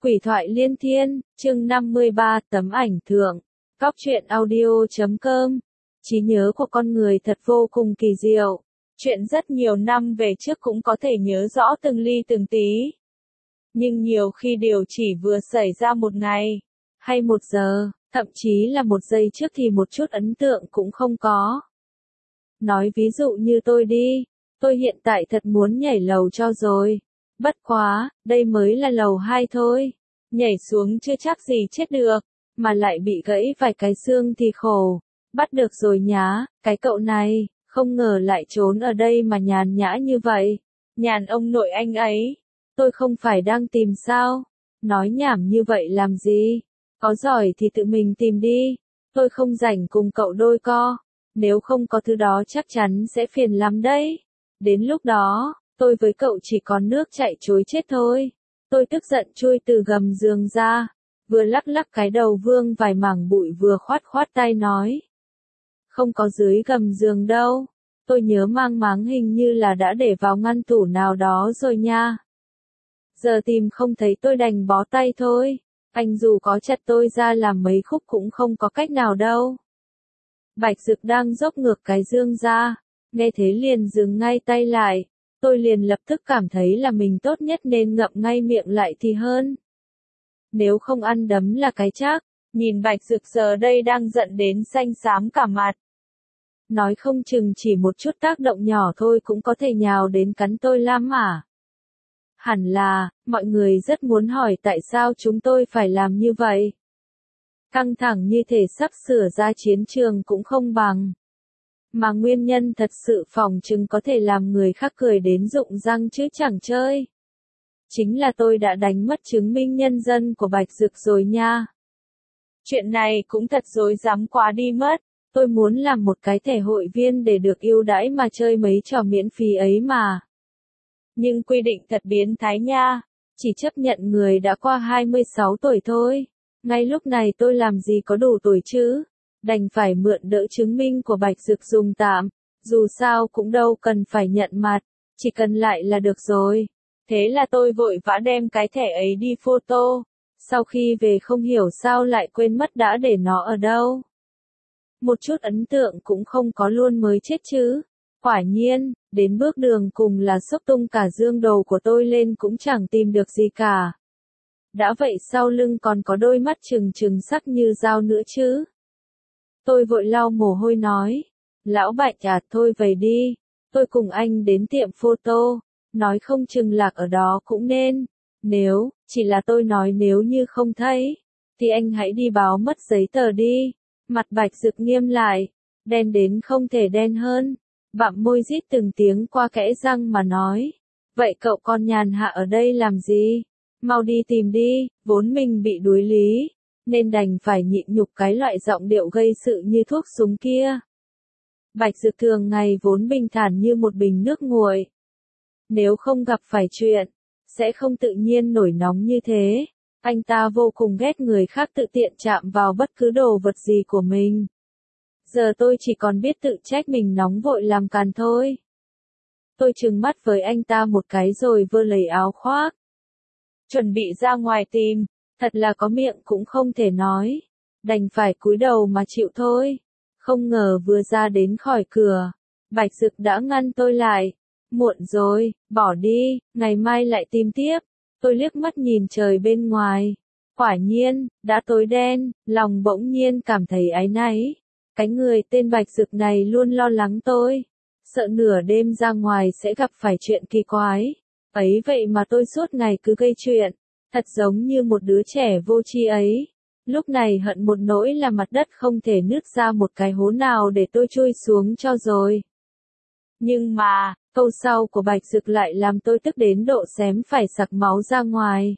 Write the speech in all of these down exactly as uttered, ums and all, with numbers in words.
Quỷ thoại liên thiên, chương năm mươi ba, tấm ảnh thượng. Góc truyện audio chấm com. Trí nhớ của con người thật vô cùng kỳ diệu. Chuyện rất nhiều năm về trước cũng có thể nhớ rõ từng ly từng tí. Nhưng nhiều khi điều chỉ vừa xảy ra một ngày, hay một giờ, thậm chí là một giây trước thì một chút ấn tượng cũng không có. Nói ví dụ như tôi đi, tôi hiện tại thật muốn nhảy lầu cho rồi. Bất quá, đây mới là lầu hai thôi. Nhảy xuống chưa chắc gì chết được, mà lại bị gãy vài cái xương thì khổ. Bắt được rồi nhá, cái cậu này, không ngờ lại trốn ở đây mà nhàn nhã như vậy. Nhàn ông nội anh ấy. Tôi không phải đang tìm sao? Nói nhảm như vậy làm gì? Có giỏi thì tự mình tìm đi. Tôi không rảnh cùng cậu đôi co. Nếu không có thứ đó chắc chắn sẽ phiền lắm đấy. Đến lúc đó, tôi với cậu chỉ còn nước chạy trối chết thôi. Tôi tức giận chui từ gầm giường ra, vừa lắc lắc cái đầu vương vài mảng bụi vừa khoát khoát tay nói. Không có dưới gầm giường đâu, tôi nhớ mang máng hình như là đã để vào ngăn tủ nào đó rồi nha. Giờ tìm không thấy tôi đành bó tay thôi, anh dù có chặt tôi ra làm mấy khúc cũng không có cách nào đâu. Bạch Dực đang dốc ngược cái dương ra, nghe thế liền dừng ngay tay lại. Tôi liền lập tức cảm thấy là mình tốt nhất nên ngậm ngay miệng lại thì hơn. Nếu không ăn đấm là cái chắc, nhìn Bạch Dực giờ đây đang giận đến xanh xám cả mặt. Nói không chừng chỉ một chút tác động nhỏ thôi cũng có thể nhào đến cắn tôi lam à. Hẳn là, mọi người rất muốn hỏi tại sao chúng tôi phải làm như vậy. Căng thẳng như thể sắp sửa ra chiến trường cũng không bằng. Mà nguyên nhân thật sự phỏng chừng có thể làm người khác cười đến rụng răng chứ chẳng chơi. Chính là tôi đã đánh mất chứng minh nhân dân của Bạch Dực rồi nha. Chuyện này cũng thật rối rắm quá đi mất. Tôi muốn làm một cái thẻ hội viên để được ưu đãi mà chơi mấy trò miễn phí ấy mà. Nhưng quy định thật biến thái nha. Chỉ chấp nhận người đã qua hai mươi sáu tuổi thôi. Ngay lúc này tôi làm gì có đủ tuổi chứ? Đành phải mượn đỡ chứng minh của Bạch Dực dùng tạm, dù sao cũng đâu cần phải nhận mặt, chỉ cần lại là được rồi. Thế là tôi vội vã đem cái thẻ ấy đi photo, sau khi về không hiểu sao lại quên mất đã để nó ở đâu. Một chút ấn tượng cũng không có luôn mới chết chứ. Quả nhiên, đến bước đường cùng là xốc tung cả dương đồ của tôi lên cũng chẳng tìm được gì cả. Đã vậy sau lưng còn có đôi mắt trừng trừng sắc như dao nữa chứ. Tôi vội lau mồ hôi nói, lão Bạch à thôi về đi, tôi cùng anh đến tiệm photo, nói không chừng lạc ở đó cũng nên, nếu, chỉ là tôi nói nếu như không thấy, thì anh hãy đi báo mất giấy tờ đi, mặt Bạch Dực nghiêm lại, đen đến không thể đen hơn, bặm môi rít từng tiếng qua kẽ răng mà nói, vậy cậu con nhàn hạ ở đây làm gì, mau đi tìm đi, vốn mình bị đuối lý. Nên đành phải nhịn nhục cái loại giọng điệu gây sự như thuốc súng kia. Bạch Dực thường ngày vốn bình thản như một bình nước nguội. Nếu không gặp phải chuyện, sẽ không tự nhiên nổi nóng như thế. Anh ta vô cùng ghét người khác tự tiện chạm vào bất cứ đồ vật gì của mình. Giờ tôi chỉ còn biết tự trách mình nóng vội làm càn thôi. Tôi trừng mắt với anh ta một cái rồi vơ lấy áo khoác. Chuẩn bị ra ngoài tìm. Thật là có miệng cũng không thể nói, đành phải cúi đầu mà chịu thôi. Không ngờ vừa ra đến khỏi cửa, Bạch Dực đã ngăn tôi lại. Muộn rồi, bỏ đi, ngày mai lại tìm tiếp. Tôi liếc mắt nhìn trời bên ngoài. Quả nhiên, đã tối đen, lòng bỗng nhiên cảm thấy áy náy. Cái người tên Bạch Dực này luôn lo lắng tôi. Sợ nửa đêm ra ngoài sẽ gặp phải chuyện kỳ quái. Ấy vậy mà tôi suốt ngày cứ gây chuyện. Thật giống như một đứa trẻ vô tri ấy. Lúc này hận một nỗi là mặt đất không thể nứt ra một cái hố nào để tôi chui xuống cho rồi. Nhưng mà, câu sau của Bạch Dực lại làm tôi tức đến độ xém phải sặc máu ra ngoài.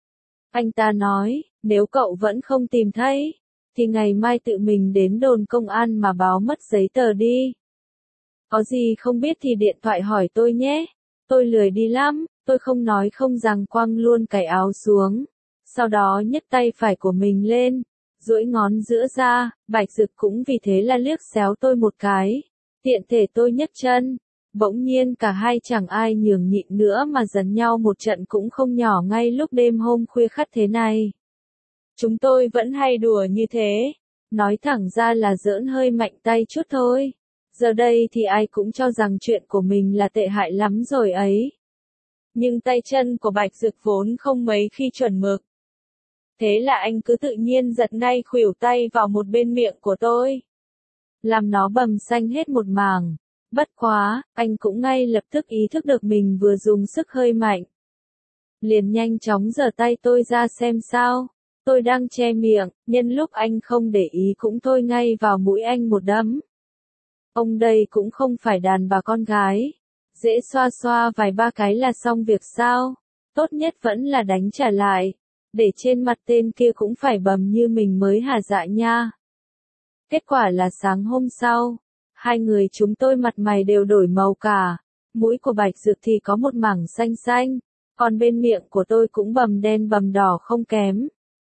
Anh ta nói, nếu cậu vẫn không tìm thấy, thì ngày mai tự mình đến đồn công an mà báo mất giấy tờ đi. Có gì không biết thì điện thoại hỏi tôi nhé. Tôi lười đi lắm. Tôi không nói không rằng quăng luôn cái áo xuống. Sau đó nhấc tay phải của mình lên, duỗi ngón giữa ra, Bạch Dực cũng vì thế là liếc xéo tôi một cái. Tiện thể tôi nhấc chân, Bỗng nhiên cả hai chẳng ai nhường nhịn nữa mà giận nhau một trận cũng không nhỏ ngay lúc đêm hôm khuya khắt thế này. Chúng tôi vẫn hay đùa như thế, nói thẳng ra là giỡn hơi mạnh tay chút thôi. Giờ đây thì ai cũng cho rằng chuyện của mình là tệ hại lắm rồi ấy. Nhưng tay chân của Bạch Dực vốn không mấy khi chuẩn mực. Thế là anh cứ tự nhiên giật ngay khuỷu tay vào một bên miệng của tôi. Làm nó bầm xanh hết một mảng. Bất quá, anh cũng ngay lập tức ý thức được mình vừa dùng sức hơi mạnh. Liền nhanh chóng giở tay tôi ra xem sao. Tôi đang che miệng, nhân lúc anh không để ý cũng thôi ngay vào mũi anh một đấm. Ông đây cũng không phải đàn bà con gái. Dễ xoa xoa vài ba cái là xong việc sao. Tốt nhất vẫn là đánh trả lại. Để trên mặt tên kia cũng phải bầm như mình mới hả dạ nha. Kết quả là sáng hôm sau, hai người chúng tôi mặt mày đều đổi màu cả. Mũi của Bạch Dực thì có một mảng xanh xanh, còn bên miệng của tôi cũng bầm đen bầm đỏ không kém.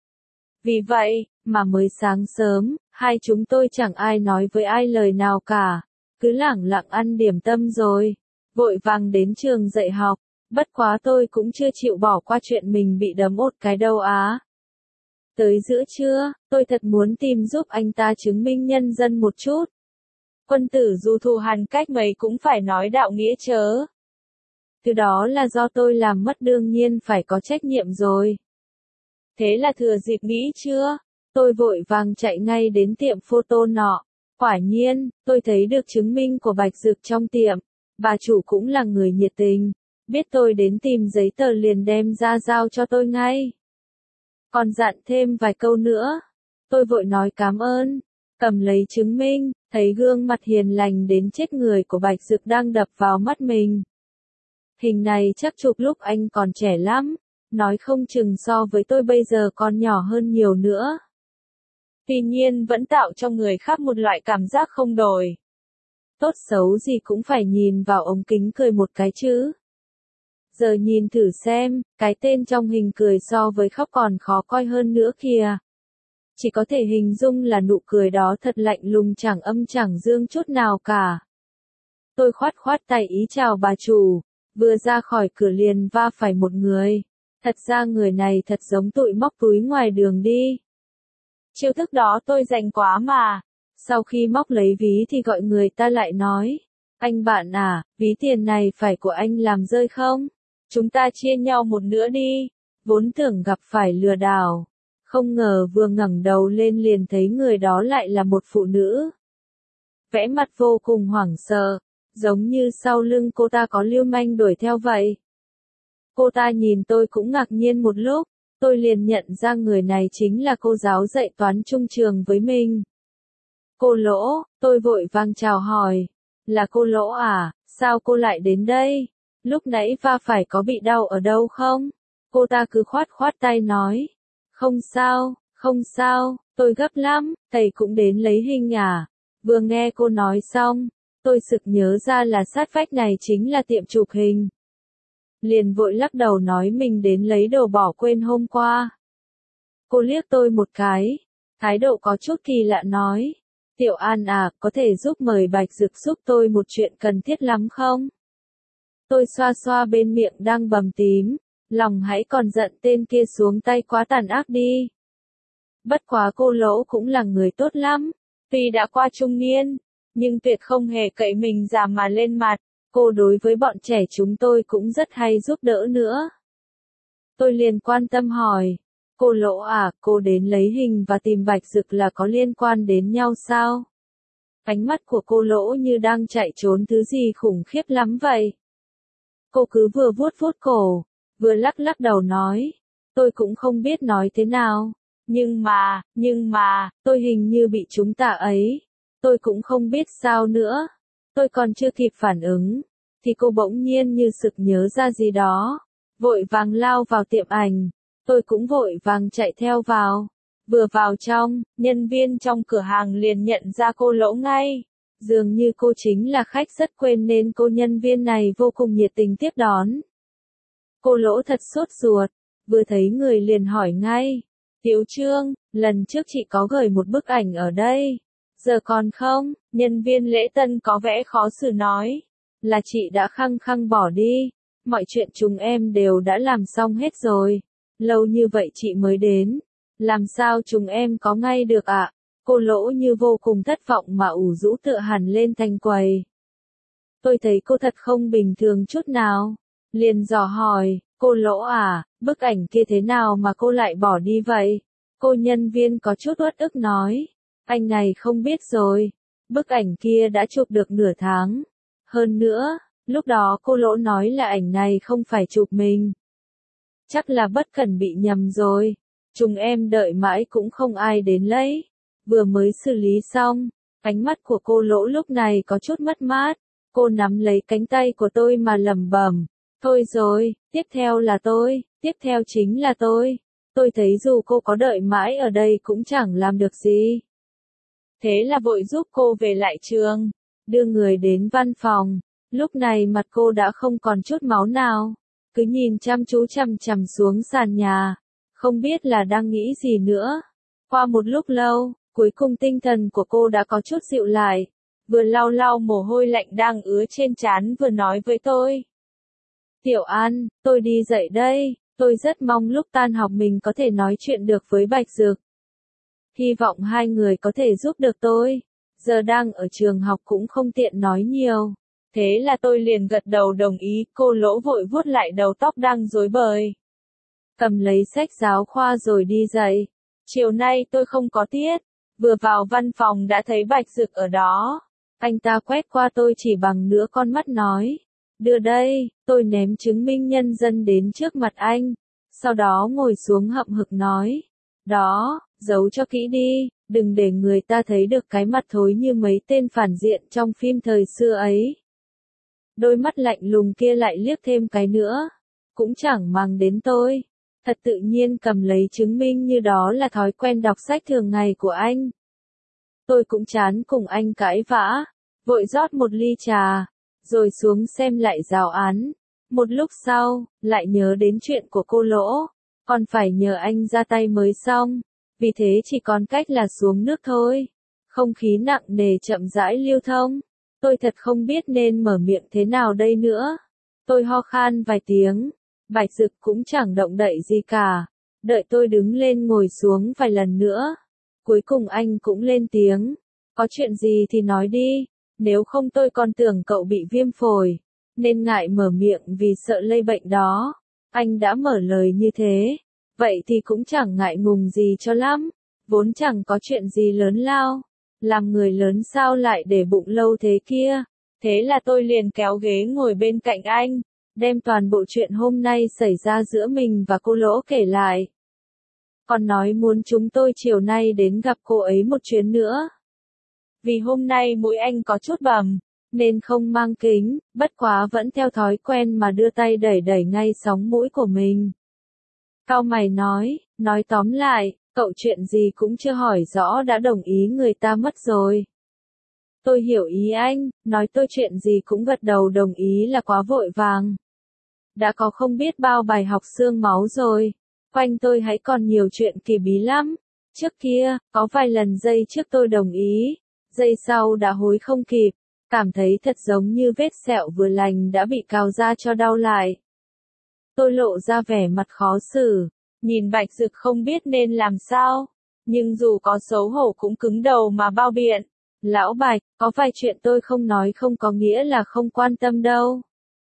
Vì vậy, mà mới sáng sớm, hai chúng tôi chẳng ai nói với ai lời nào cả, cứ lẳng lặng ăn điểm tâm rồi, vội vàng đến trường dạy học. Bất quá tôi cũng chưa chịu bỏ qua chuyện mình bị đấm một cái đâu á. Tới giữa trưa, tôi thật muốn tìm giúp anh ta chứng minh nhân dân một chút. Quân tử dù thù hằn cách mấy cũng phải nói đạo nghĩa chớ. Từ đó là do tôi làm mất đương nhiên phải có trách nhiệm rồi. Thế là thừa dịp nghĩ chưa, tôi vội vàng chạy ngay đến tiệm photo nọ. Quả nhiên, tôi thấy được chứng minh của Bạch Dực trong tiệm. Bà chủ cũng là người nhiệt tình. Biết tôi đến tìm giấy tờ liền đem ra giao cho tôi ngay. Còn dặn thêm vài câu nữa. Tôi vội nói cảm ơn. Cầm lấy chứng minh, thấy gương mặt hiền lành đến chết người của Bạch Dực đang đập vào mắt mình. Hình này chắc chụp lúc anh còn trẻ lắm. Nói không chừng so với tôi bây giờ còn nhỏ hơn nhiều nữa. Tuy nhiên vẫn tạo cho người khác một loại cảm giác không đổi. Tốt xấu gì cũng phải nhìn vào ống kính cười một cái chứ. Giờ nhìn thử xem, cái tên trong hình cười so với khóc còn khó coi hơn nữa kìa. Chỉ có thể hình dung là nụ cười đó thật lạnh lùng chẳng âm chẳng dương chút nào cả. Tôi khoát khoát tay ý chào bà chủ, vừa ra khỏi cửa liền va phải một người. Thật ra người này thật giống tụi móc túi ngoài đường đi. Chiêu thức đó tôi rành quá mà. Sau khi móc lấy ví thì gọi người ta lại nói. Anh bạn à, ví tiền này phải của anh làm rơi không? Chúng ta chia nhau một nửa đi. Vốn tưởng gặp phải lừa đảo. Không ngờ vừa ngẩng đầu lên liền thấy người đó lại là một phụ nữ. Vẽ mặt vô cùng hoảng sợ. Giống như sau lưng cô ta có lưu manh đuổi theo vậy. Cô ta nhìn tôi cũng ngạc nhiên một lúc. Tôi liền nhận ra người này chính là cô giáo dạy toán trung trường với mình. Cô Lỗ, tôi vội vàng chào hỏi. Là cô Lỗ à, sao cô lại đến đây? Lúc nãy va phải có bị đau ở đâu không? Cô ta cứ khoát khoát tay nói. Không sao, không sao, tôi gấp lắm, thầy cũng đến lấy hình à? Vừa nghe cô nói xong, tôi sực nhớ ra là sát vách này chính là tiệm chụp hình. Liền vội lắc đầu nói mình đến lấy đồ bỏ quên hôm qua. Cô liếc tôi một cái, thái độ có chút kỳ lạ nói. Tiểu An à, có thể giúp mời Bạch Dực giúp tôi một chuyện cần thiết lắm không? Tôi xoa xoa bên miệng đang bầm tím, lòng hãy còn giận tên kia xuống tay quá tàn ác đi. Bất quá cô Lỗ cũng là người tốt lắm, tuy đã qua trung niên, nhưng tuyệt không hề cậy mình già mà lên mặt, cô đối với bọn trẻ chúng tôi cũng rất hay giúp đỡ nữa. Tôi liền quan tâm hỏi, cô Lỗ à, cô đến lấy hình và tìm Bạch Dực là có liên quan đến nhau sao? Ánh mắt của cô Lỗ như đang chạy trốn thứ gì khủng khiếp lắm vậy. Cô cứ vừa vuốt vuốt cổ, vừa lắc lắc đầu nói, tôi cũng không biết nói thế nào, nhưng mà, nhưng mà, tôi hình như bị chúng ta ấy, tôi cũng không biết sao nữa, tôi còn chưa kịp phản ứng, thì cô bỗng nhiên như sực nhớ ra gì đó, vội vàng lao vào tiệm ảnh, tôi cũng vội vàng chạy theo vào, vừa vào trong, nhân viên trong cửa hàng liền nhận ra cô Lỗ ngay. Dường như cô chính là khách rất quên nên cô nhân viên này vô cùng nhiệt tình tiếp đón. Cô Lỗ thật sốt ruột, vừa thấy người liền hỏi ngay. Tiểu Trương, lần trước chị có gửi một bức ảnh ở đây. Giờ còn không? Nhân viên lễ tân có vẻ khó xử nói. là chị đã khăng khăng bỏ đi. Mọi chuyện chúng em đều đã làm xong hết rồi. Lâu như vậy chị mới đến. Làm sao chúng em có ngay được ạ? Cô Lỗ như vô cùng thất vọng mà ủ rũ tựa hẳn lên thành quầy. Tôi thấy cô thật không bình thường chút nào. Liền dò hỏi, cô Lỗ à, bức ảnh kia thế nào mà cô lại bỏ đi vậy? Cô nhân viên có chút uất ức nói, anh này không biết rồi. Bức ảnh kia đã chụp được nửa tháng. Hơn nữa, lúc đó cô Lỗ nói là ảnh này không phải chụp mình. Chắc là bất cẩn bị nhầm rồi. Chúng em đợi mãi cũng không ai đến lấy. Vừa mới xử lý xong, ánh mắt của cô Lỗ lúc này có chút mất mát. Cô nắm lấy cánh tay của tôi mà lẩm bẩm. Thôi rồi, tiếp theo là tôi, tiếp theo chính là tôi. Tôi thấy dù cô có đợi mãi ở đây cũng chẳng làm được gì. Thế là vội giúp cô về lại trường, đưa người đến văn phòng. Lúc này mặt cô đã không còn chút máu nào, cứ nhìn chăm chú chằm chằm xuống sàn nhà, không biết là đang nghĩ gì nữa. Qua một lúc lâu, cuối cùng tinh thần của cô đã có chút dịu lại, vừa lau lau mồ hôi lạnh đang ứa trên trán vừa nói với tôi. Tiểu An, tôi đi dậy đây, tôi rất mong lúc tan học mình có thể nói chuyện được với Bạch Dược. Hy vọng hai người có thể giúp được tôi, giờ đang ở trường học cũng không tiện nói nhiều. Thế là tôi liền gật đầu đồng ý, cô Lỗ vội vuốt lại đầu tóc đang rối bời. Cầm lấy sách giáo khoa rồi đi dậy. Chiều nay tôi không có tiết, vừa vào văn phòng đã thấy Bạch Dực ở đó. Anh ta quét qua tôi chỉ bằng nửa con mắt nói. Đưa đây, tôi ném chứng minh nhân dân đến trước mặt anh. Sau đó ngồi xuống hậm hực nói. Đó, giấu cho kỹ đi, đừng để người ta thấy được cái mặt thối như mấy tên phản diện trong phim thời xưa ấy. Đôi mắt lạnh lùng kia lại liếc thêm cái nữa, cũng chẳng mang đến tôi. Thật tự nhiên cầm lấy chứng minh như đó là thói quen đọc sách thường ngày của anh. Tôi cũng chán cùng anh cãi vã, vội rót một ly trà, rồi xuống xem lại giáo án. Một lúc sau, lại nhớ đến chuyện của cô Lỗ, còn phải nhờ anh ra tay mới xong, vì thế chỉ còn cách là xuống nước thôi. Không khí nặng nề chậm rãi lưu thông. Tôi thật không biết nên mở miệng thế nào đây nữa. Tôi ho khan vài tiếng. Bạch Dực cũng chẳng động đậy gì cả. Đợi tôi đứng lên ngồi xuống vài lần nữa. Cuối cùng anh cũng lên tiếng. Có chuyện gì thì nói đi. Nếu không tôi còn tưởng cậu bị viêm phổi. Nên ngại mở miệng vì sợ lây bệnh đó. Anh đã mở lời như thế. Vậy thì cũng chẳng ngại ngùng gì cho lắm. Vốn chẳng có chuyện gì lớn lao. Làm người lớn sao lại để bụng lâu thế kia. Thế là tôi liền kéo ghế ngồi bên cạnh anh, đem toàn bộ chuyện hôm nay xảy ra giữa mình và cô Lỗ kể lại. Còn nói muốn chúng tôi chiều nay đến gặp cô ấy một chuyến nữa. Vì hôm nay mũi anh có chút bầm, nên không mang kính, bất quá vẫn theo thói quen mà đưa tay đẩy đẩy ngay sóng mũi của mình. Cau mày nói, nói tóm lại, cậu chuyện gì cũng chưa hỏi rõ đã đồng ý người ta mất rồi. Tôi hiểu ý anh, nói tôi chuyện gì cũng gật đầu đồng ý là quá vội vàng. Đã có không biết bao bài học xương máu rồi. Quanh tôi hãy còn nhiều chuyện kỳ bí lắm. Trước kia, có vài lần giây trước tôi đồng ý, giây sau đã hối không kịp. Cảm thấy thật giống như vết sẹo vừa lành đã bị cào ra cho đau lại. Tôi lộ ra vẻ mặt khó xử, nhìn Bạch Dực không biết nên làm sao. Nhưng dù có xấu hổ cũng cứng đầu mà bao biện. Lão Bạch, có vài chuyện tôi không nói không có nghĩa là không quan tâm đâu.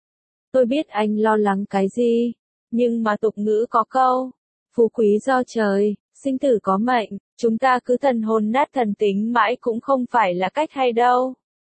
Tôi biết anh lo lắng cái gì, nhưng mà tục ngữ có câu, phú quý do trời, sinh tử có mệnh, chúng ta cứ thần hồn nát thần tính mãi cũng không phải là cách hay đâu.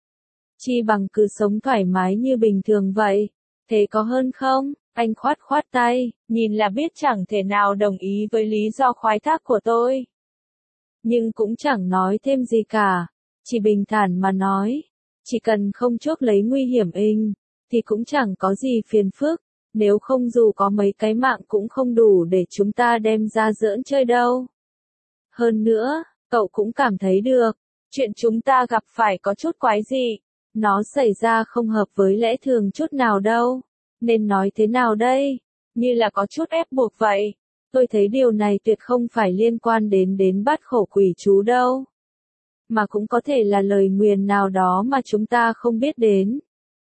Chi bằng cứ sống thoải mái như bình thường vậy, thế có hơn không? Anh khoát khoát tay, nhìn là biết chẳng thể nào đồng ý với lý do khoái thác của tôi. Nhưng cũng chẳng nói thêm gì cả, chỉ bình thản mà nói, chỉ cần không chuốc lấy nguy hiểm inh, thì cũng chẳng có gì phiền phức, nếu không dù có mấy cái mạng cũng không đủ để chúng ta đem ra giỡn chơi đâu. Hơn nữa, cậu cũng cảm thấy được, chuyện chúng ta gặp phải có chút quái dị, nó xảy ra không hợp với lẽ thường chút nào đâu, nên nói thế nào đây, như là có chút ép buộc vậy. Tôi thấy điều này tuyệt không phải liên quan đến đến bát khổ quỷ chú đâu, mà cũng có thể là lời nguyền nào đó mà chúng ta không biết đến.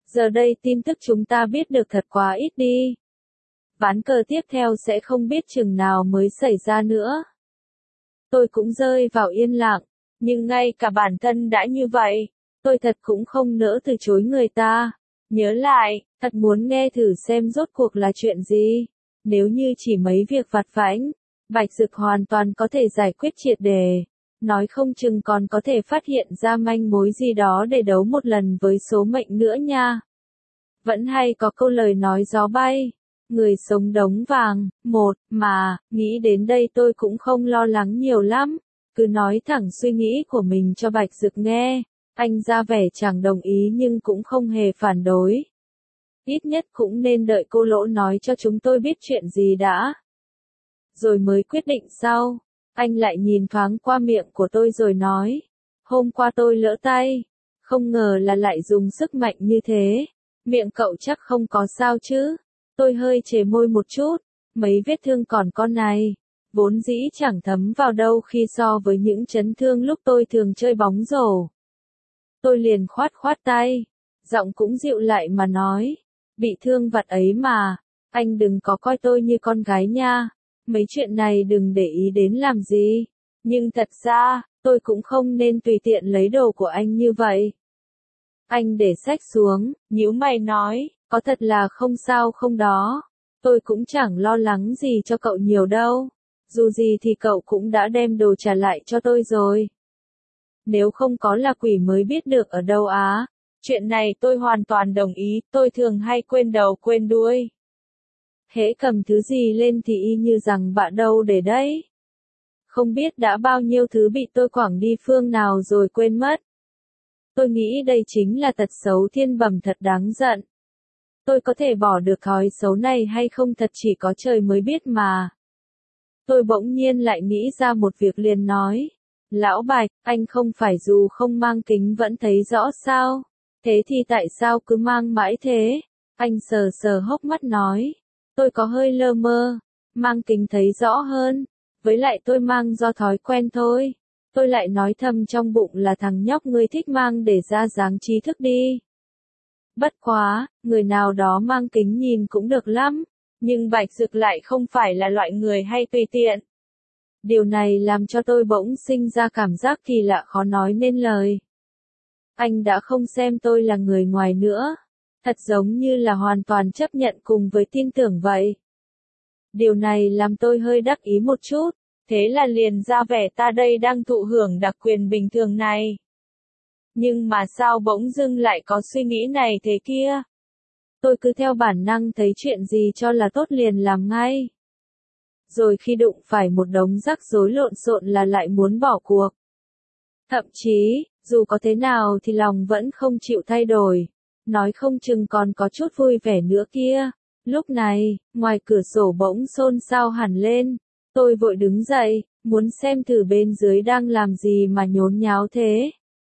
Giờ đây tin tức chúng ta biết được thật quá ít đi. Ván cờ tiếp theo sẽ không biết chừng nào mới xảy ra nữa. Tôi cũng rơi vào yên lặng, nhưng ngay cả bản thân đã như vậy, tôi thật cũng không nỡ từ chối người ta. Nhớ lại, thật muốn nghe thử xem rốt cuộc là chuyện gì. Nếu như chỉ mấy việc vặt vãnh, Bạch Dực hoàn toàn có thể giải quyết triệt đề. Nói không chừng còn có thể phát hiện ra manh mối gì đó để đấu một lần với số mệnh nữa nha. Vẫn hay có câu lời nói gió bay. Người sống đống vàng, một, mà, nghĩ đến đây tôi cũng không lo lắng nhiều lắm. Cứ nói thẳng suy nghĩ của mình cho Bạch Dực nghe. Anh ra vẻ chẳng đồng ý nhưng cũng không hề phản đối. Ít nhất cũng nên đợi cô Lỗ nói cho chúng tôi biết chuyện gì đã. Rồi mới quyết định sau. Anh lại nhìn thoáng qua miệng của tôi rồi nói. Hôm qua tôi lỡ tay. Không ngờ là lại dùng sức mạnh như thế. Miệng cậu chắc không có sao chứ. Tôi hơi chề môi một chút. Mấy vết thương còn con này. Vốn dĩ chẳng thấm vào đâu khi so với những chấn thương lúc tôi thường chơi bóng rổ. Tôi liền khoát khoát tay. Giọng cũng dịu lại mà nói. Bị thương vặt ấy mà. Anh đừng có coi tôi như con gái nha. Mấy chuyện này đừng để ý đến làm gì. Nhưng thật ra, tôi cũng không nên tùy tiện lấy đồ của anh như vậy. Anh để xách xuống, nhíu mày nói, có thật là không sao không đó. Tôi cũng chẳng lo lắng gì cho cậu nhiều đâu. Dù gì thì cậu cũng đã đem đồ trả lại cho tôi rồi. Nếu không có là quỷ mới biết được ở đâu á. Chuyện này tôi hoàn toàn đồng ý, tôi thường hay quên đầu quên đuôi. Hễ cầm thứ gì lên thì y như rằng bạ đâu để đấy. Không biết đã bao nhiêu thứ bị tôi quẳng đi phương nào rồi quên mất. Tôi nghĩ đây chính là tật xấu thiên bẩm thật đáng giận. Tôi có thể bỏ được thói xấu này hay không thật chỉ có trời mới biết mà. Tôi bỗng nhiên lại nghĩ ra một việc liền nói. Lão Bạch, anh không phải dù không mang kính vẫn thấy rõ sao? Thế thì tại sao cứ mang mãi thế? Anh sờ sờ hốc mắt nói. Tôi có hơi lơ mơ, mang kính thấy rõ hơn. Với lại tôi mang do thói quen thôi. Tôi lại nói thầm trong bụng là thằng nhóc ngươi thích mang để ra dáng trí thức đi. Bất quá, người nào đó mang kính nhìn cũng được lắm. Nhưng Bạch Dực lại không phải là loại người hay tùy tiện. Điều này làm cho tôi bỗng sinh ra cảm giác kỳ lạ khó nói nên lời. Anh đã không xem tôi là người ngoài nữa. Thật giống như là hoàn toàn chấp nhận cùng với tin tưởng vậy. Điều này làm tôi hơi đắc ý một chút. Thế là liền ra vẻ ta đây đang thụ hưởng đặc quyền bình thường này. Nhưng mà sao bỗng dưng lại có suy nghĩ này thế kia? Tôi cứ theo bản năng thấy chuyện gì cho là tốt liền làm ngay. Rồi khi đụng phải một đống rắc rối lộn xộn là lại muốn bỏ cuộc. Thậm chí, dù có thế nào thì lòng vẫn không chịu thay đổi. Nói không chừng còn có chút vui vẻ nữa kia. Lúc này, ngoài cửa sổ bỗng xôn xao hẳn lên. Tôi vội đứng dậy, muốn xem thử bên dưới đang làm gì mà nhốn nháo thế.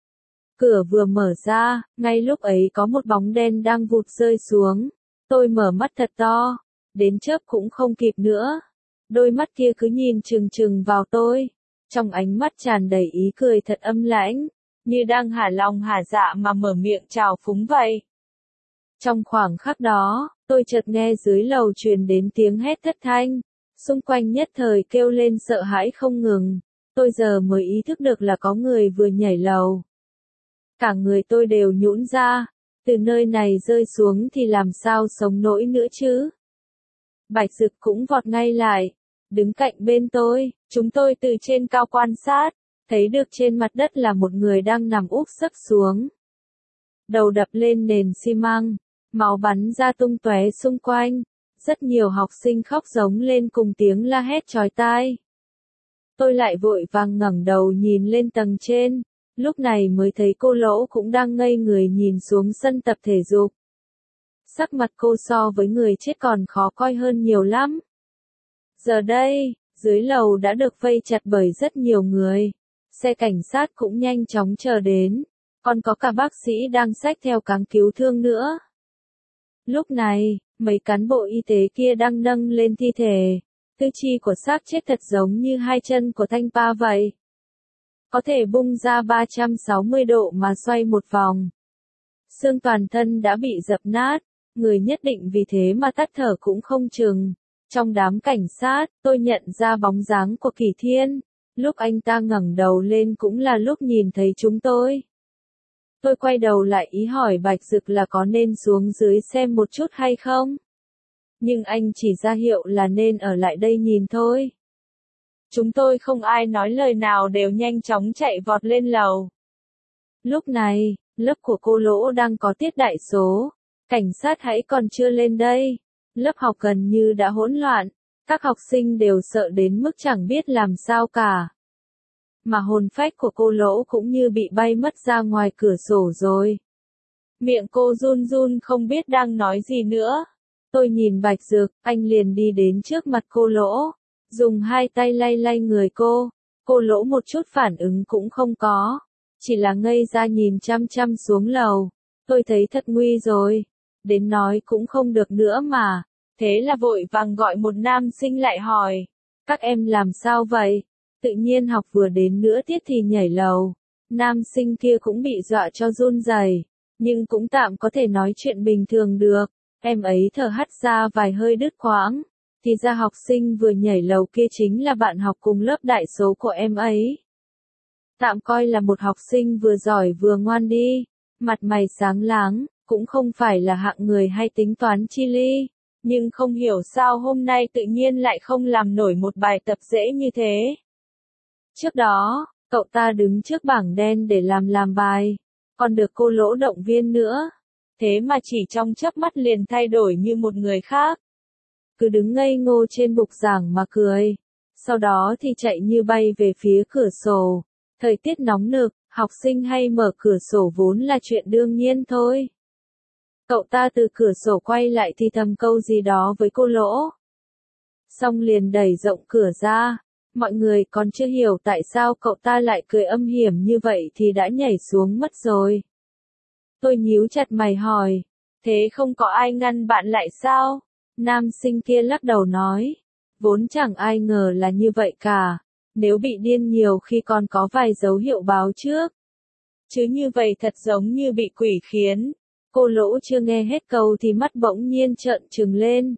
Cửa vừa mở ra, ngay lúc ấy có một bóng đen đang vụt rơi xuống. Tôi mở mắt thật to, đến chớp cũng không kịp nữa. Đôi mắt kia cứ nhìn chừng chừng vào tôi. Trong ánh mắt tràn đầy ý cười thật âm lãnh, như đang hả lòng hả dạ mà mở miệng chào phúng vậy. Trong khoảng khắc đó, tôi chợt nghe dưới lầu truyền đến tiếng hét thất thanh. Xung quanh nhất thời kêu lên sợ hãi không ngừng. Tôi giờ mới ý thức được là có người vừa nhảy lầu. Cả người tôi đều nhũn ra. Từ nơi này rơi xuống thì làm sao sống nổi nữa chứ? Bạch Dực cũng vọt ngay lại. Đứng cạnh bên tôi, chúng tôi từ trên cao quan sát. Thấy được trên mặt đất là một người đang nằm úp sấp xuống. Đầu đập lên nền xi măng. Máu bắn ra tung tóe xung quanh. Rất nhiều học sinh khóc giống lên cùng tiếng la hét chói tai. Tôi lại vội vàng ngẩng đầu nhìn lên tầng trên, lúc này mới thấy cô Lỗ cũng đang ngây người nhìn xuống sân tập thể dục. Sắc mặt cô so với người chết còn khó coi hơn nhiều lắm. Giờ đây, dưới lầu đã được vây chặt bởi rất nhiều người. Xe cảnh sát cũng nhanh chóng chờ đến, còn có cả bác sĩ đang xách theo cáng cứu thương nữa. Lúc này, mấy cán bộ y tế kia đang nâng lên thi thể. Tư chi của xác chết thật giống như hai chân của Thanh Pa vậy. Có thể bung ra ba trăm sáu mươi độ mà xoay một vòng. xương toàn thân đã bị dập nát, người nhất định vì thế mà tắt thở cũng không chừng. Trong đám cảnh sát, tôi nhận ra bóng dáng của Kỳ Thiên, lúc anh ta ngẩng đầu lên cũng là lúc nhìn thấy chúng tôi. Tôi quay đầu lại ý hỏi Bạch Dực là có nên xuống dưới xem một chút hay không? Nhưng anh chỉ ra hiệu là nên ở lại đây nhìn thôi. Chúng tôi không ai nói lời nào đều nhanh chóng chạy vọt lên lầu. Lúc này, lớp của cô Lỗ đang có tiết đại số, cảnh sát hãy còn chưa lên đây. Lớp học gần như đã hỗn loạn, các học sinh đều sợ đến mức chẳng biết làm sao cả. Mà hồn phách của cô Lỗ cũng như bị bay mất ra ngoài cửa sổ rồi. Miệng cô run run không biết đang nói gì nữa. Tôi nhìn Bạch Dực, anh liền đi đến trước mặt cô Lỗ, dùng hai tay lay lay người cô. Cô Lỗ một chút phản ứng cũng không có, chỉ là ngây ra nhìn chăm chăm xuống lầu. Tôi thấy thật nguy rồi, đến nói cũng không được nữa mà. Thế là vội vàng gọi một nam sinh lại hỏi, các em làm sao vậy? Tự nhiên học vừa đến nửa tiết thì nhảy lầu. Nam sinh kia cũng bị dọa cho run rẩy, nhưng cũng tạm có thể nói chuyện bình thường được. Em ấy thở hắt ra vài hơi đứt quãng, thì ra học sinh vừa nhảy lầu kia chính là bạn học cùng lớp đại số của em ấy. Tạm coi là một học sinh vừa giỏi vừa ngoan đi, mặt mày sáng láng, cũng không phải là hạng người hay tính toán chi ly. Nhưng không hiểu sao hôm nay tự nhiên lại không làm nổi một bài tập dễ như thế. Trước đó, cậu ta đứng trước bảng đen để làm làm bài, còn được cô Lỗ động viên nữa. Thế mà chỉ trong chớp mắt liền thay đổi như một người khác. Cứ đứng ngây ngô trên bục giảng mà cười. Sau đó thì chạy như bay về phía cửa sổ. Thời tiết nóng nực, học sinh hay mở cửa sổ vốn là chuyện đương nhiên thôi. Cậu ta từ cửa sổ quay lại thì thầm câu gì đó với cô Lỗ. Xong liền đẩy rộng cửa ra. Mọi người còn chưa hiểu tại sao cậu ta lại cười âm hiểm như vậy thì đã nhảy xuống mất rồi. Tôi nhíu chặt mày hỏi, thế không có ai ngăn bạn lại sao? Nam sinh kia lắc đầu nói, vốn chẳng ai ngờ là như vậy cả, nếu bị điên nhiều khi còn có vài dấu hiệu báo trước. Chứ như vậy thật giống như bị quỷ khiến. Cô Lỗ chưa nghe hết câu thì mắt bỗng nhiên trợn trừng lên.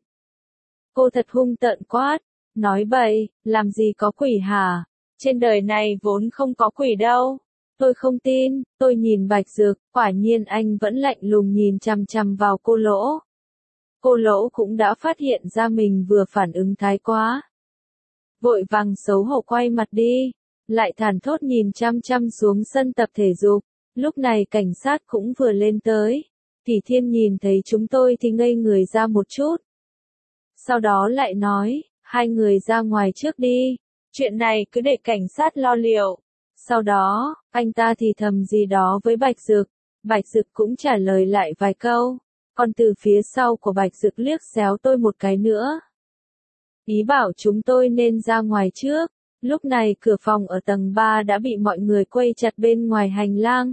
Cô thật hung tợn quát, nói bậy, làm gì có quỷ hả? Trên đời này vốn không có quỷ đâu. Tôi không tin, tôi nhìn Bạch Dực, quả nhiên anh vẫn lạnh lùng nhìn chằm chằm vào cô Lỗ. Cô Lỗ cũng đã phát hiện ra mình vừa phản ứng thái quá. Vội vàng xấu hổ quay mặt đi, lại thản thốt nhìn chăm chăm xuống sân tập thể dục. Lúc này cảnh sát cũng vừa lên tới. Kỳ Thiên nhìn thấy chúng tôi thì ngây người ra một chút. Sau đó lại nói, hai người ra ngoài trước đi, chuyện này cứ để cảnh sát lo liệu. Sau đó, anh ta thì thầm gì đó với Bạch Dực, Bạch Dực cũng trả lời lại vài câu, còn từ phía sau của Bạch Dực liếc xéo tôi một cái nữa. Ý bảo chúng tôi nên ra ngoài trước. Lúc này cửa phòng ở tầng ba đã bị mọi người quây chặt bên ngoài hành lang.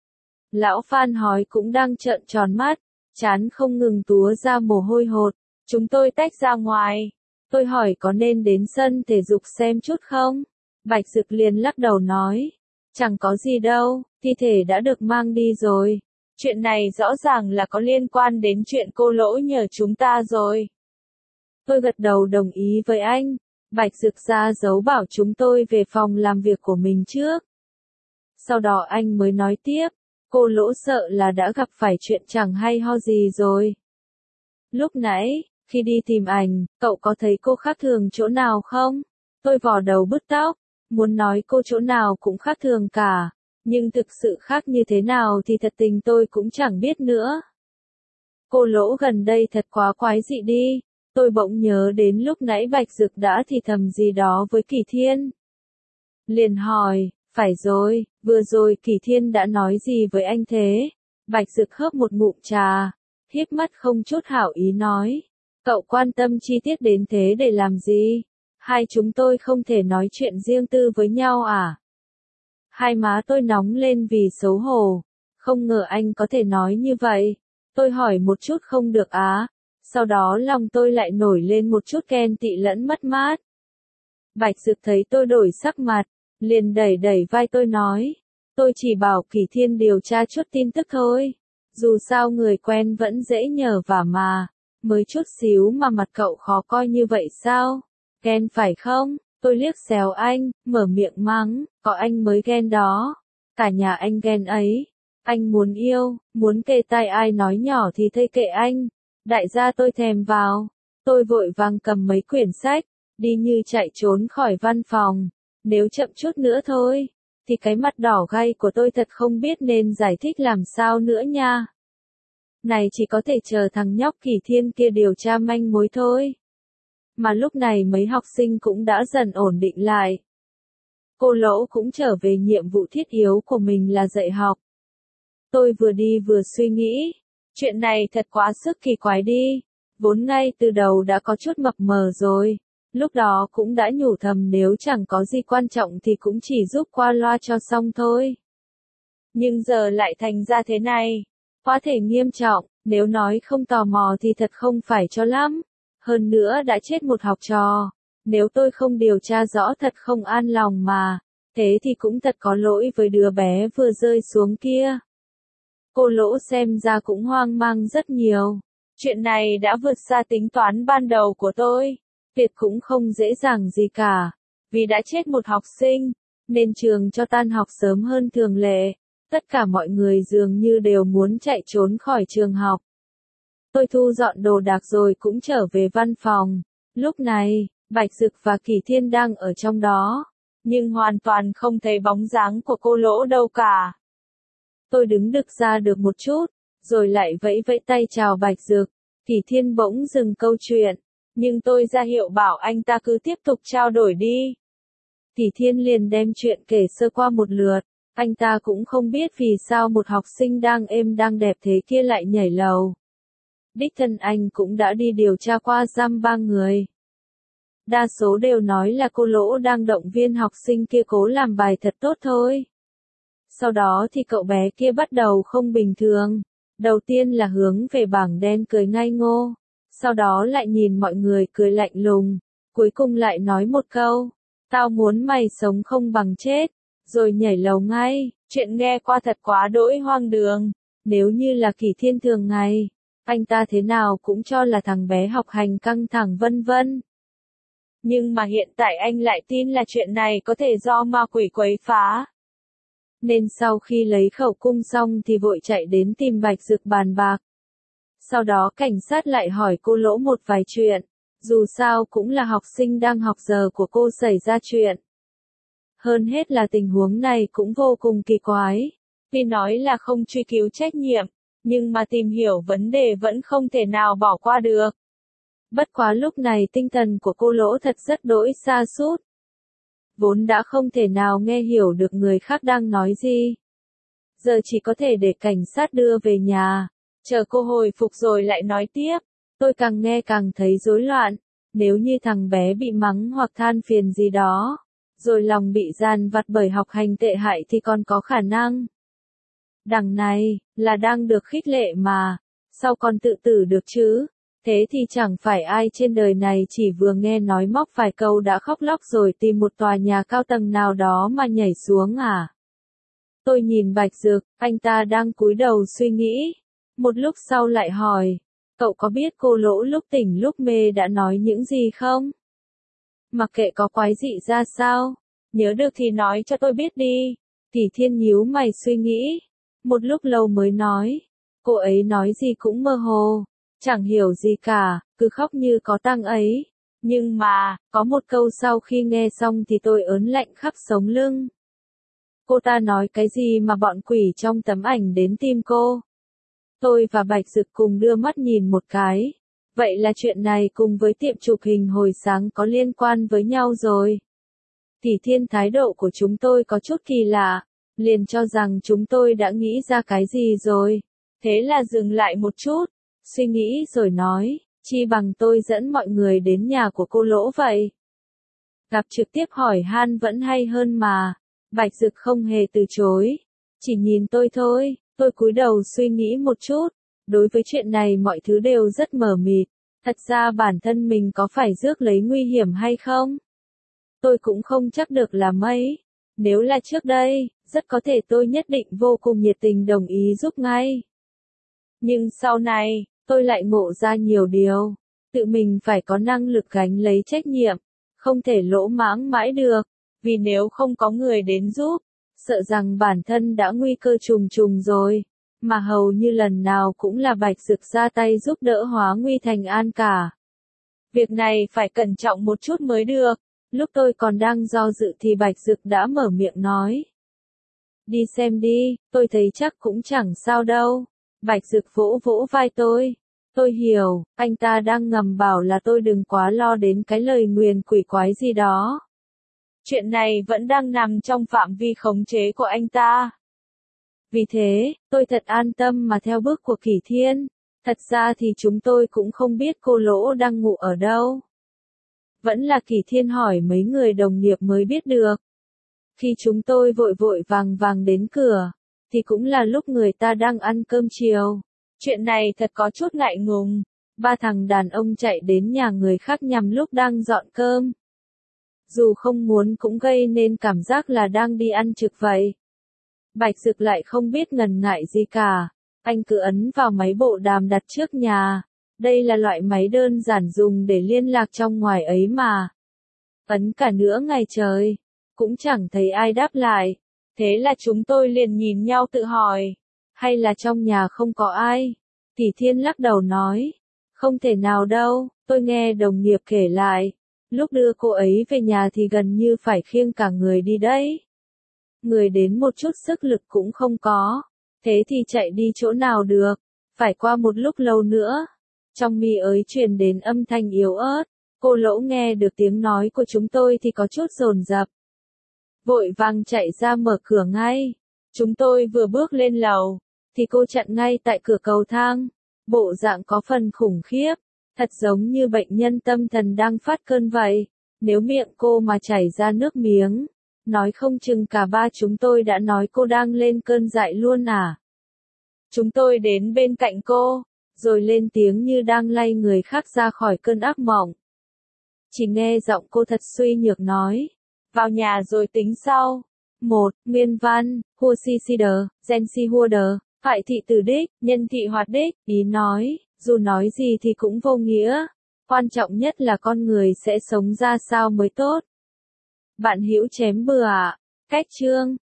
Lão Phan Hói cũng đang trợn tròn mắt, trán không ngừng túa ra mồ hôi hột. Chúng tôi tách ra ngoài. Tôi hỏi có nên đến sân thể dục xem chút không? Bạch Dực liền lắc đầu nói, chẳng có gì đâu, thi thể đã được mang đi rồi. Chuyện này rõ ràng là có liên quan đến chuyện cô Lỗ nhờ chúng ta rồi. Tôi gật đầu đồng ý với anh. Bạch Dực ra dấu bảo chúng tôi về phòng làm việc của mình trước. Sau đó anh mới nói tiếp, cô Lỗ sợ là đã gặp phải chuyện chẳng hay ho gì rồi. Lúc nãy, khi đi tìm ảnh, cậu có thấy cô khác thường chỗ nào không? Tôi vò đầu bứt tóc, muốn nói cô chỗ nào cũng khác thường cả, nhưng thực sự khác như thế nào thì thật tình tôi cũng chẳng biết nữa. Cô Lỗ gần đây thật quá quái dị đi. Tôi bỗng nhớ đến lúc nãy Bạch Dực đã thì thầm gì đó với Kỳ Thiên. Liền hỏi, phải rồi, vừa rồi Kỳ Thiên đã nói gì với anh thế? Bạch Dực hớp một ngụm trà, híp mắt không chút hảo ý nói, cậu quan tâm chi tiết đến thế để làm gì? Hai chúng tôi không thể nói chuyện riêng tư với nhau à? Hai má tôi nóng lên vì xấu hổ, không ngờ anh có thể nói như vậy. Tôi hỏi một chút không được á? Sau đó lòng tôi lại nổi lên một chút ghen tị lẫn mất mát. Bạch Dực thấy tôi đổi sắc mặt, liền đẩy đẩy vai tôi nói, tôi chỉ bảo Kỳ Thiên điều tra chút tin tức thôi. Dù sao người quen vẫn dễ nhờ vả mà, mới chút xíu mà mặt cậu khó coi như vậy sao? Ghen phải không? Tôi liếc xéo anh, mở miệng mắng, có anh mới ghen đó. Cả nhà anh ghen ấy. Anh muốn yêu, muốn kề tai ai nói nhỏ thì thây kệ anh. Đại gia tôi thèm vào. Tôi vội vàng cầm mấy quyển sách, đi như chạy trốn khỏi văn phòng. Nếu chậm chút nữa thôi, thì cái mặt đỏ gay của tôi thật không biết nên giải thích làm sao nữa nha. Này chỉ có thể chờ thằng nhóc Kỳ Thiên kia điều tra manh mối thôi. Mà lúc này mấy học sinh cũng đã dần ổn định lại. Cô Lỗ cũng trở về nhiệm vụ thiết yếu của mình là dạy học. Tôi vừa đi vừa suy nghĩ, chuyện này thật quá sức kỳ quái đi, vốn ngay từ đầu đã có chút mập mờ rồi, lúc đó cũng đã nhủ thầm nếu chẳng có gì quan trọng thì cũng chỉ giúp qua loa cho xong thôi. Nhưng giờ lại thành ra thế này, quá thể nghiêm trọng, nếu nói không tò mò thì thật không phải cho lắm, hơn nữa đã chết một học trò, nếu tôi không điều tra rõ thật không an lòng mà, thế thì cũng thật có lỗi với đứa bé vừa rơi xuống kia. Cô Lỗ xem ra cũng hoang mang rất nhiều. Chuyện này đã vượt xa tính toán ban đầu của tôi. Việc cũng không dễ dàng gì cả. Vì đã chết một học sinh, nên trường cho tan học sớm hơn thường lệ. Tất cả mọi người dường như đều muốn chạy trốn khỏi trường học. Tôi thu dọn đồ đạc rồi cũng trở về văn phòng. Lúc này, Bạch Dực và Kỳ Thiên đang ở trong đó. Nhưng hoàn toàn không thấy bóng dáng của cô Lỗ đâu cả. Tôi đứng đực ra được một chút, rồi lại vẫy vẫy tay chào Bạch Dực. Kỳ Thiên bỗng dừng câu chuyện, nhưng tôi ra hiệu bảo anh ta cứ tiếp tục trao đổi đi. Kỳ Thiên liền đem chuyện kể sơ qua một lượt, anh ta cũng không biết vì sao một học sinh đang êm đang đẹp thế kia lại nhảy lầu. Đích thân anh cũng đã đi điều tra qua dăm ba người. Đa số đều nói là cô Lỗ đang động viên học sinh kia cố làm bài thật tốt thôi. Sau đó thì cậu bé kia bắt đầu không bình thường. Đầu tiên là hướng về bảng đen cười ngây ngô. Sau đó lại nhìn mọi người cười lạnh lùng. Cuối cùng lại nói một câu. Tao muốn mày sống không bằng chết. Rồi nhảy lầu ngay. Chuyện nghe qua thật quá đỗi hoang đường. Nếu như là Kỳ Thiên thường ngày, anh ta thế nào cũng cho là thằng bé học hành căng thẳng vân vân. Nhưng mà hiện tại anh lại tin là chuyện này có thể do ma quỷ quấy phá. Nên sau khi lấy khẩu cung xong thì vội chạy đến tìm Bạch Dực bàn bạc. Sau đó cảnh sát lại hỏi cô Lỗ một vài chuyện. Dù sao cũng là học sinh đang học giờ của cô xảy ra chuyện. Hơn hết là tình huống này cũng vô cùng kỳ quái. Tuy nói là không truy cứu trách nhiệm, nhưng mà tìm hiểu vấn đề vẫn không thể nào bỏ qua được. Bất quá lúc này tinh thần của cô Lỗ thật rất đỗi sa sút. Vốn đã không thể nào nghe hiểu được người khác đang nói gì. Giờ chỉ có thể để cảnh sát đưa về nhà, chờ cô hồi phục rồi lại nói tiếp. Tôi càng nghe càng thấy rối loạn, nếu như thằng bé bị mắng hoặc than phiền gì đó, rồi lòng bị dằn vặt bởi học hành tệ hại thì còn có khả năng. Đằng này, là đang được khích lệ mà, sao còn tự tử được chứ? Thế thì chẳng phải ai trên đời này chỉ vừa nghe nói móc vài câu đã khóc lóc rồi tìm một tòa nhà cao tầng nào đó mà nhảy xuống à? Tôi nhìn Bạch Dực, anh ta đang cúi đầu suy nghĩ. Một lúc sau lại hỏi, cậu có biết cô Lỗ lúc tỉnh lúc mê đã nói những gì không? Mặc kệ có quái dị ra sao, nhớ được thì nói cho tôi biết đi. Kỳ Thiên nhíu mày suy nghĩ, một lúc lâu mới nói, cô ấy nói gì cũng mơ hồ. Chẳng hiểu gì cả, cứ khóc như có tang ấy. Nhưng mà, có một câu sau khi nghe xong thì tôi ớn lạnh khắp sống lưng. Cô ta nói cái gì mà bọn quỷ trong tấm ảnh đến tìm cô? Tôi và Bạch Dực cùng đưa mắt nhìn một cái. Vậy là chuyện này cùng với tiệm chụp hình hồi sáng có liên quan với nhau rồi. Kỳ Thiên thái độ của chúng tôi có chút kỳ lạ, liền cho rằng chúng tôi đã nghĩ ra cái gì rồi. Thế là dừng lại một chút. Suy nghĩ rồi nói, chi bằng tôi dẫn mọi người đến nhà của cô Lỗ vậy. Gặp trực tiếp hỏi han vẫn hay hơn mà. Bạch Dực không hề từ chối. Chỉ nhìn tôi thôi, tôi cúi đầu suy nghĩ một chút. Đối với chuyện này mọi thứ đều rất mờ mịt. Thật ra bản thân mình có phải rước lấy nguy hiểm hay không? Tôi cũng không chắc được là mấy. Nếu là trước đây, rất có thể tôi nhất định vô cùng nhiệt tình đồng ý giúp ngay. Nhưng sau này, tôi lại ngộ ra nhiều điều. Tự mình phải có năng lực gánh lấy trách nhiệm, không thể lỗ mãng mãi được, vì nếu không có người đến giúp, sợ rằng bản thân đã nguy cơ trùng trùng rồi, mà hầu như lần nào cũng là Bạch Dực ra tay giúp đỡ hóa nguy thành an cả. Việc này phải cẩn trọng một chút mới được. Lúc tôi còn đang do dự thì Bạch Dực đã mở miệng nói. Đi xem đi, tôi thấy chắc cũng chẳng sao đâu. Bạch Dực vỗ vỗ vai tôi. Tôi hiểu, anh ta đang ngầm bảo là tôi đừng quá lo đến cái lời nguyền quỷ quái gì đó. Chuyện này vẫn đang nằm trong phạm vi khống chế của anh ta. Vì thế, tôi thật an tâm mà theo bước của Kỷ Thiên. Thật ra thì chúng tôi cũng không biết cô Lỗ đang ngủ ở đâu. Vẫn là Kỷ Thiên hỏi mấy người đồng nghiệp mới biết được. Khi chúng tôi vội vội vàng vàng đến cửa, thì cũng là lúc người ta đang ăn cơm chiều. Chuyện này thật có chút ngại ngùng. Ba thằng đàn ông chạy đến nhà người khác nhằm lúc đang dọn cơm. Dù không muốn cũng gây nên cảm giác là đang đi ăn trực vậy. Bạch Dực lại không biết ngần ngại gì cả. Anh cứ ấn vào máy bộ đàm đặt trước nhà. Đây là loại máy đơn giản dùng để liên lạc trong ngoài ấy mà. Ấn cả nửa ngày trời, cũng chẳng thấy ai đáp lại. Thế là chúng tôi liền nhìn nhau tự hỏi, hay là trong nhà không có ai? Kỷ Thiên lắc đầu nói, không thể nào đâu, tôi nghe đồng nghiệp kể lại. Lúc đưa cô ấy về nhà thì gần như phải khiêng cả người đi đấy. Người đến một chút sức lực cũng không có. Thế thì chạy đi chỗ nào được? Phải qua một lúc lâu nữa. Trong mi ới truyền đến âm thanh yếu ớt. Cô Lỗ nghe được tiếng nói của chúng tôi thì có chút dồn dập. Vội vàng chạy ra mở cửa ngay. Chúng tôi vừa bước lên lầu, thì cô chặn ngay tại cửa cầu thang. Bộ dạng có phần khủng khiếp. Thật giống như bệnh nhân tâm thần đang phát cơn vậy. Nếu miệng cô mà chảy ra nước miếng, nói không chừng cả ba chúng tôi đã nói cô đang lên cơn dại luôn à. Chúng tôi đến bên cạnh cô, rồi lên tiếng như đang lay người khác ra khỏi cơn ác mộng. Chỉ nghe giọng cô thật suy nhược nói, vào nhà rồi tính sau. Một, Nguyên văn, Hua Si Si Đờ, Gen Si Hua Đờ, Hại thị tử đích, nhân thị hoạt đích, ý nói, dù nói gì thì cũng vô nghĩa. Quan trọng nhất là con người sẽ sống ra sao mới tốt. Bạn hữu chém bừa ạ. Cách chương